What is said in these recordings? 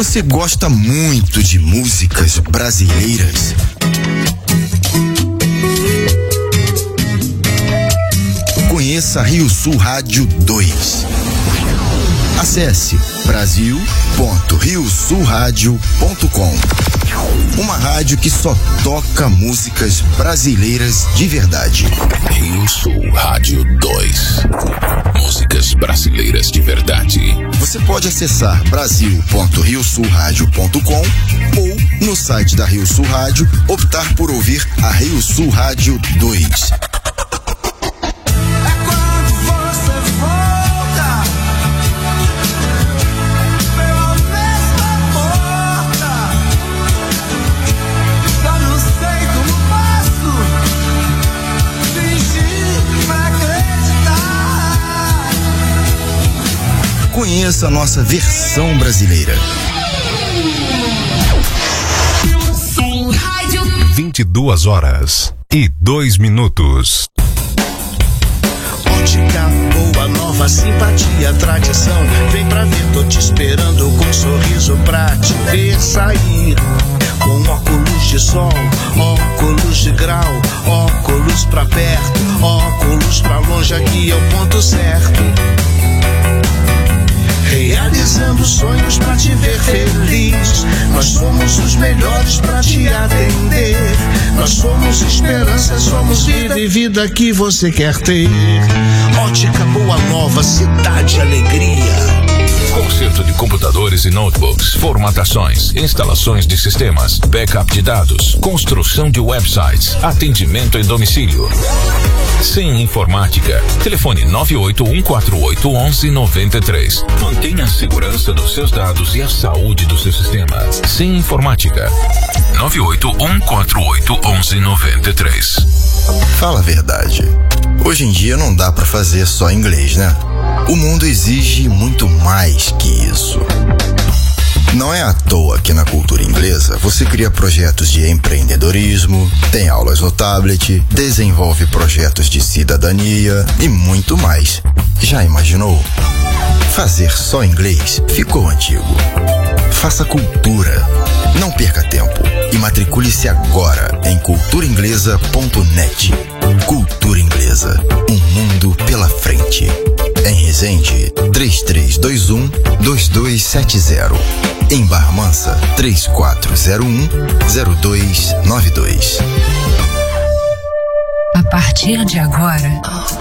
você gosta muito de músicas brasileiras, conheça Rio Sul Rádio 2. Acesse brasil.riosulradio.com. Uma rádio que só toca músicas brasileiras de verdade. Rio Sul Rádio 2. Músicas brasileiras de verdade. Você pode acessar brasil.riosulradio.com ou no site da Rio Sul Rádio optar por ouvir a Rio Sul Rádio 2. Conheça a nossa versão brasileira. 22h02. Ótica boa, nova simpatia, tradição. Vem pra ver, tô te esperando com um sorriso pra te ver sair. Com óculos de sol, óculos de grau, óculos pra perto, óculos pra longe, aqui é o ponto certo. Realizando sonhos pra te ver feliz. Nós somos os melhores pra te atender. Nós somos esperança, somos vida e vida que você quer ter. Ótica Boa Nova, cidade alegria. Conserto de computadores e notebooks, formatações, instalações de sistemas, backup de dados, construção de websites, atendimento em domicílio. Sem informática. Telefone 981481193. Mantenha a segurança dos seus dados e a saúde do seu sistema. Sem informática. 981481193. Fala a verdade. Hoje em dia não dá pra fazer só inglês, né? O mundo exige muito mais que isso. Não é à toa que na cultura inglesa você cria projetos de empreendedorismo, tem aulas no tablet, desenvolve projetos de cidadania e muito mais. Já imaginou? Fazer só inglês ficou antigo. Faça cultura. Não perca tempo e matricule-se agora em culturainglesa.net. Cultura Inglesa, um mundo pela frente. Em Resende, 3321-2270. Em Barra Mansa, 3401-0292. A partir de agora,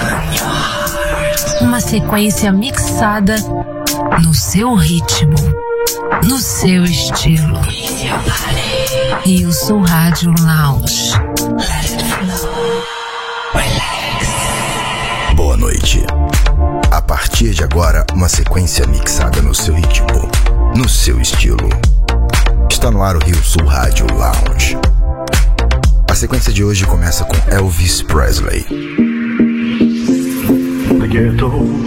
uma sequência mixada no seu ritmo, no seu estilo. Rio Sul Rádio Lounge. Boa noite. A partir de agora, uma sequência mixada no seu ritmo, no seu estilo. Está no ar o Rio Sul Rádio Lounge. A sequência de hoje começa com Elvis Presley. The ghetto.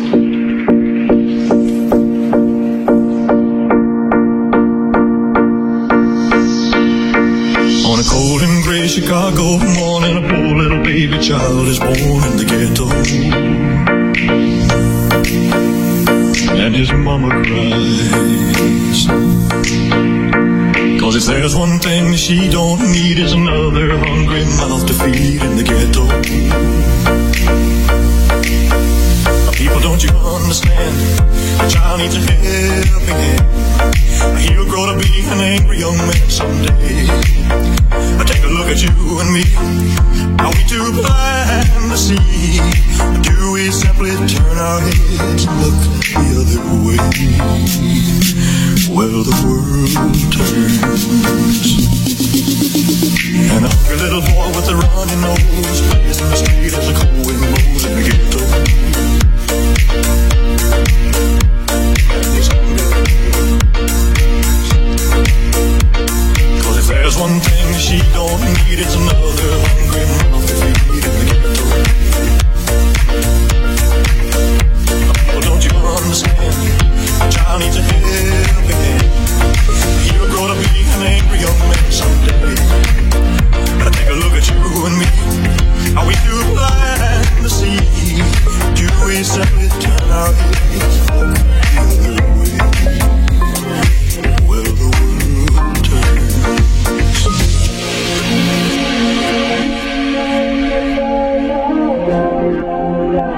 On a cold and gray Chicago morning, a poor little baby child is born in the ghetto. And his mama cries, 'cause if there's one thing she don't need is another hungry mouth to feed in the ghetto. People, don't you understand? The child needs a helping hand. He'll grow to be an angry young man someday. Take a look at you and me. Are we too blind to see? Or do we simply turn our heads and look the other way? Well, the world turns. And a hungry little boy with a runny nose plays in the street as the cold wind blows in the ghetto. There's one thing she don't need, it's another hungry mouth to feed in the ghetto. Oh, don't you understand? A child needs a helping hand. He'll grow to be an angry young man someday. Take a look at you and me. Are we too blind to see?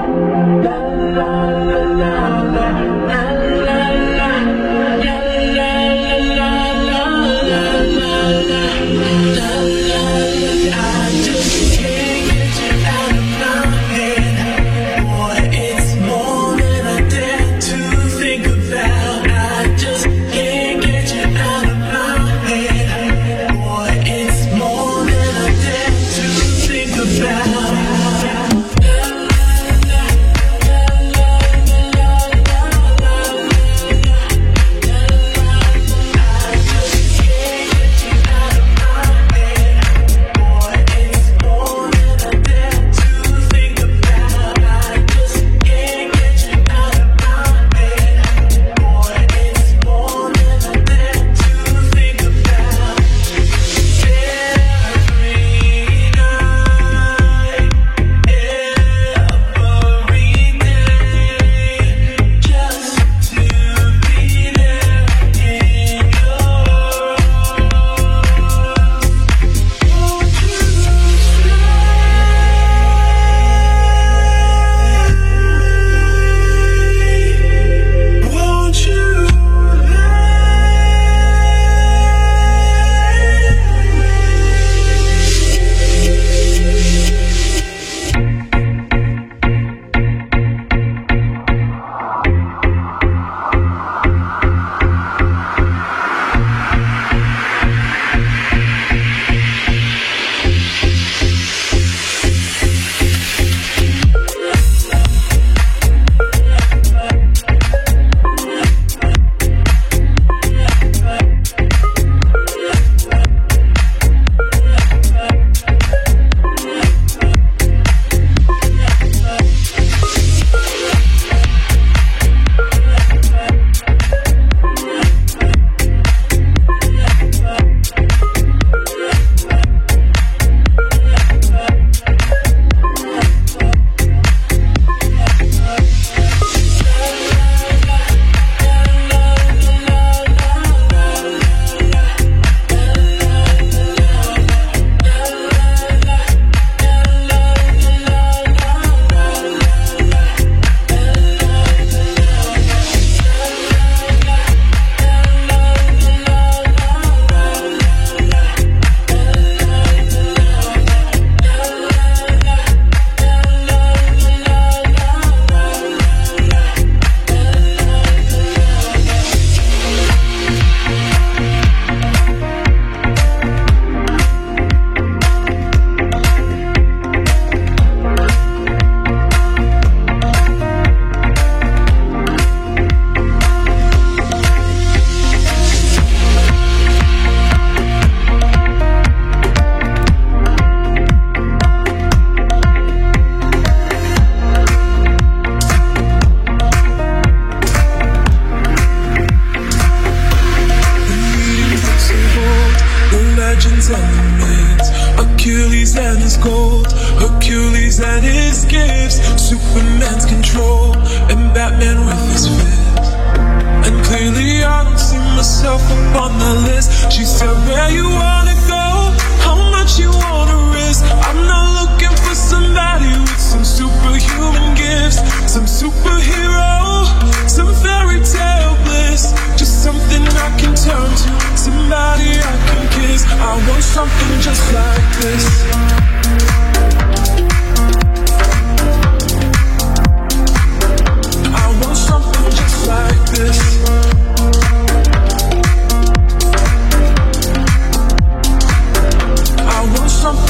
Something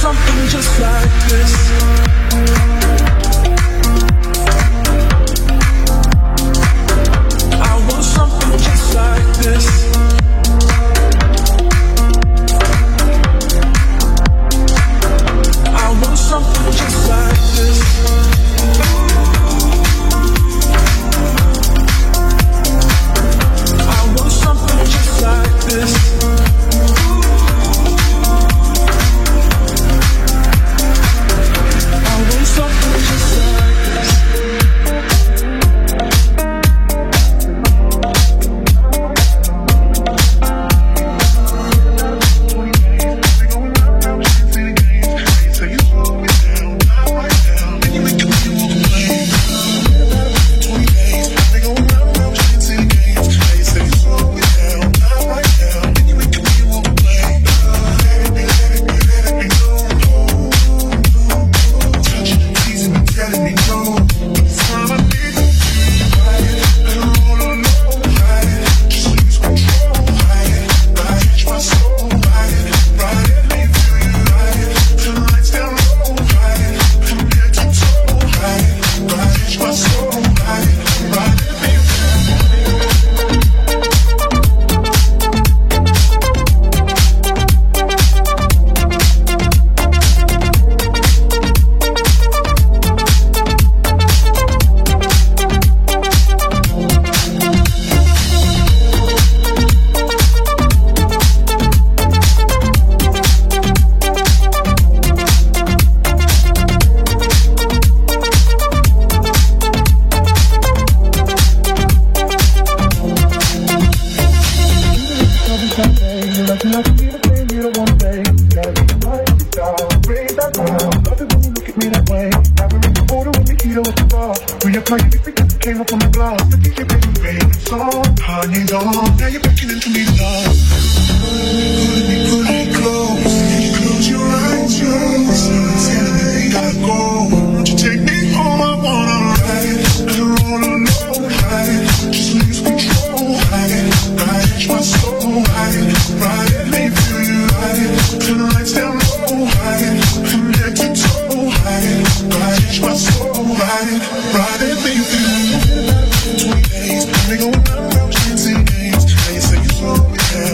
something just like this. I want something just like this. I want something just like this. I want something just like this. Something just like this. Ride it, baby. 20 days, we going out, chasing games. Now you say you slow it down.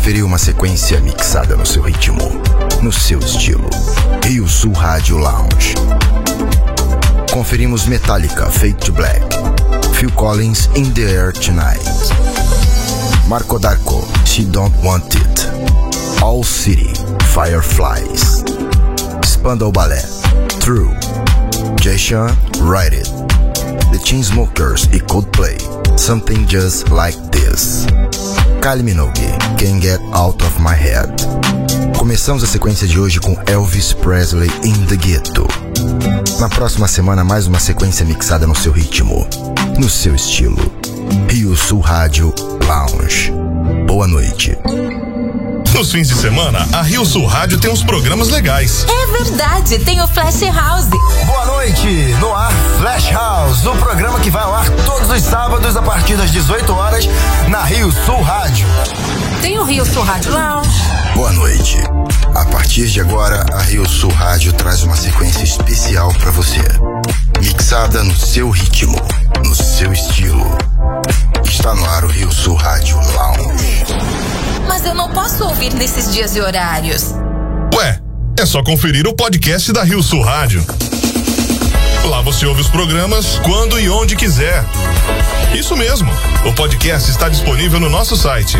conferiu uma sequência mixada no seu ritmo, no seu estilo. Rio Sul Rádio Lounge. Conferimos Metallica, Fade to Black, Phil Collins, In the Air Tonight, Marco Darko, She Don't Want It, All City, Fireflies, Spandau Ballet, True, Jay Sean, Write It, The Chainsmokers e Coldplay, Something Just Like This, Kylie Minogue, Can't Get Out of My Head. Começamos a sequência de hoje com Elvis Presley in the Ghetto. Na próxima semana, mais uma sequência mixada no seu ritmo, no seu estilo. Rio Sul Rádio Lounge. Boa noite. Nos fins de semana, a Rio Sul Rádio tem uns programas legais. É verdade, tem o Flash House. Boa noite, no ar Flash House, o programa que vai ao ar todos os sábados a partir das 18 horas na Rio Sul Rádio. Tem o Rio Sul Rádio Lounge. Boa noite. A partir de agora, a Rio Sul Rádio traz uma sequência especial pra você. Mixada no seu ritmo, no seu estilo. Está no ar o Rio Sul Rádio Lounge. Mas eu não posso ouvir nesses dias e horários. Ué, é só conferir o podcast da Rio Sul Rádio. Lá você ouve os programas quando e onde quiser. Isso mesmo, o podcast está disponível no nosso site.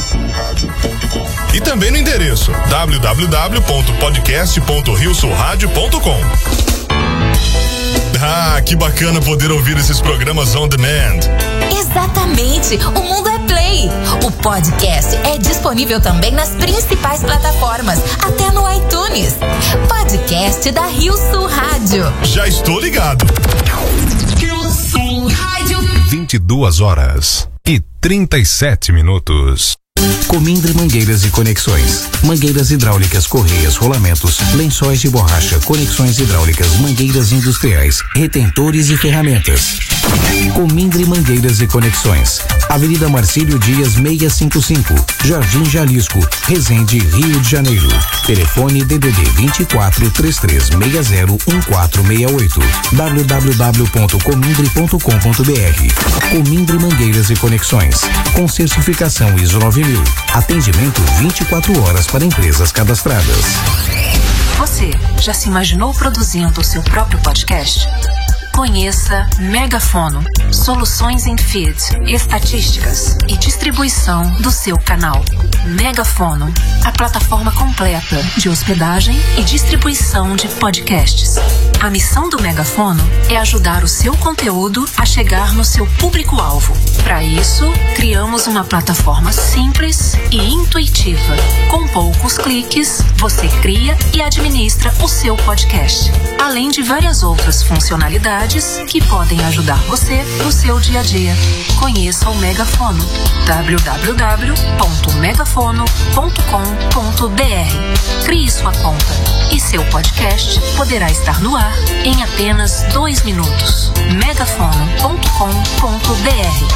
E também no endereço www.podcast.riosulradio.com. Ah, que bacana poder ouvir esses programas on demand. Exatamente, o mundo é play. O podcast é disponível também nas principais plataformas, até no iTunes. Podcast da Rio Sul Rádio. Já estou ligado. Rio Sul Rádio. 22h37. Comindre Mangueiras e Conexões. Mangueiras hidráulicas, correias, rolamentos, lençóis de borracha, conexões hidráulicas, mangueiras industriais, retentores e ferramentas. Comindre Mangueiras e Conexões. Avenida Marcílio Dias 655, Jardim Jalisco, Resende, Rio de Janeiro. Telefone DDD 24 3360 1468. www.comindre.com.br. Comindre Mangueiras e Conexões. Com certificação ISO 9000. Atendimento 24 horas para empresas cadastradas. Você já se imaginou produzindo o seu próprio podcast? Conheça Megafono, soluções em feed, estatísticas e distribuição do seu canal. Megafono, a plataforma completa de hospedagem e distribuição de podcasts. A missão do Megafono é ajudar o seu conteúdo a chegar no seu público-alvo. Para isso, criamos uma plataforma simples e intuitiva. Com poucos cliques, você cria e administra o seu podcast, além de várias outras funcionalidades que podem ajudar você no seu dia a dia. Conheça o Megafono. www.megafono.com.br. Crie sua conta e seu podcast poderá estar no ar em apenas 2 minutos. megafono.com.br.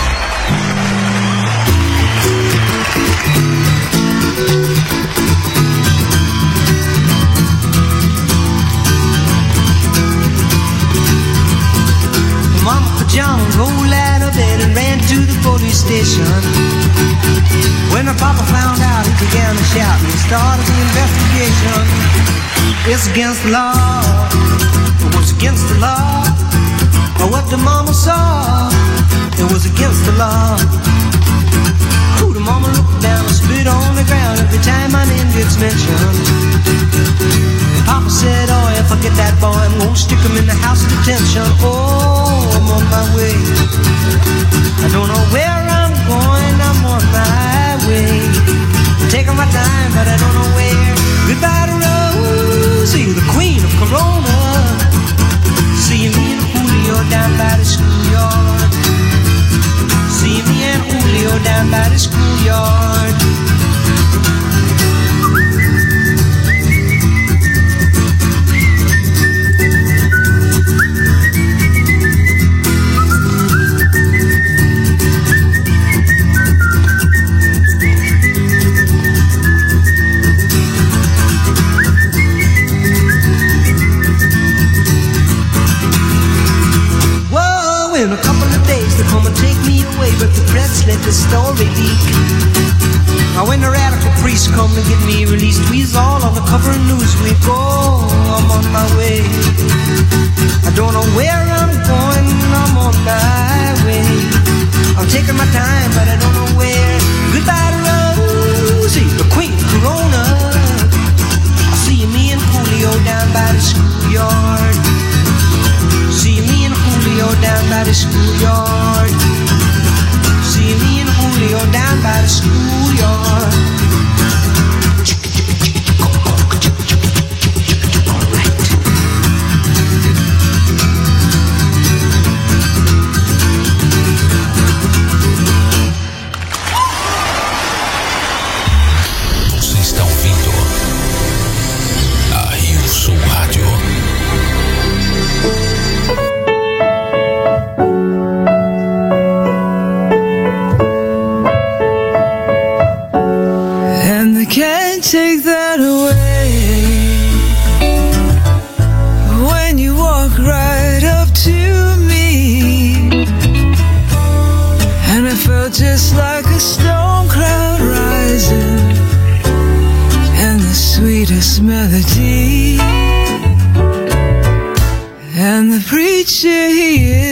Mama put John rolled out of bed and ran to the police station. When her papa found out, he began to shout and started the investigation. It's against the law. It was against the law. But what the mama saw, it was against the law. Ooh, the mama looked down and spit on the ground every time my name gets mentioned. Papa said, oh, if I get that boy, I'm gonna stick him in the house of detention. Oh, I'm on my way. I don't know where I'm going, I'm on my way. I'm taking my time, but I don't know where. Goodbye to Rosie, the queen of Corona. See me and Julio down by the schoolyard. See me and Julio down by the schoolyard. In a couple of days they're come and take me away, but the press let the story leak. I Now when the radical priests come to get me released, we's all on the cover of Newsweek. Oh, I'm on my way. I don't know where I'm going, I'm on my way. I'm taking my time, but I don't know where. Goodbye to Rosie, the Queen Corona. I'll see me and Julio down by the schoolyard. See me and Julio down by the schoolyard. See me and Julio down by the schoolyard. Você está ouvindo a Rio Sul Rádio. Take that away. When you walk right up to me, and I felt just like a storm cloud rising, and the sweetest melody, and the preacher he